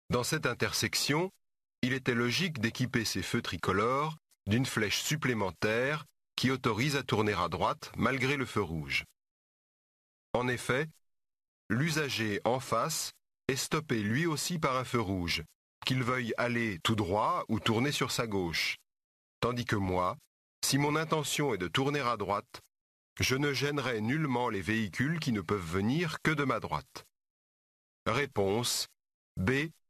Dans cette intersection, il était logique d'équiper ces feux tricolores d'une flèche supplémentaire qui autorise à tourner à droite malgré le feu rouge. En effet, l'usager en face est stoppé lui aussi par un feu rouge, qu'il veuille aller tout droit ou tourner sur sa gauche. Tandis que moi, si mon intention est de tourner à droite, je ne gênerai nullement les véhicules qui ne peuvent venir que de ma droite. Réponse B.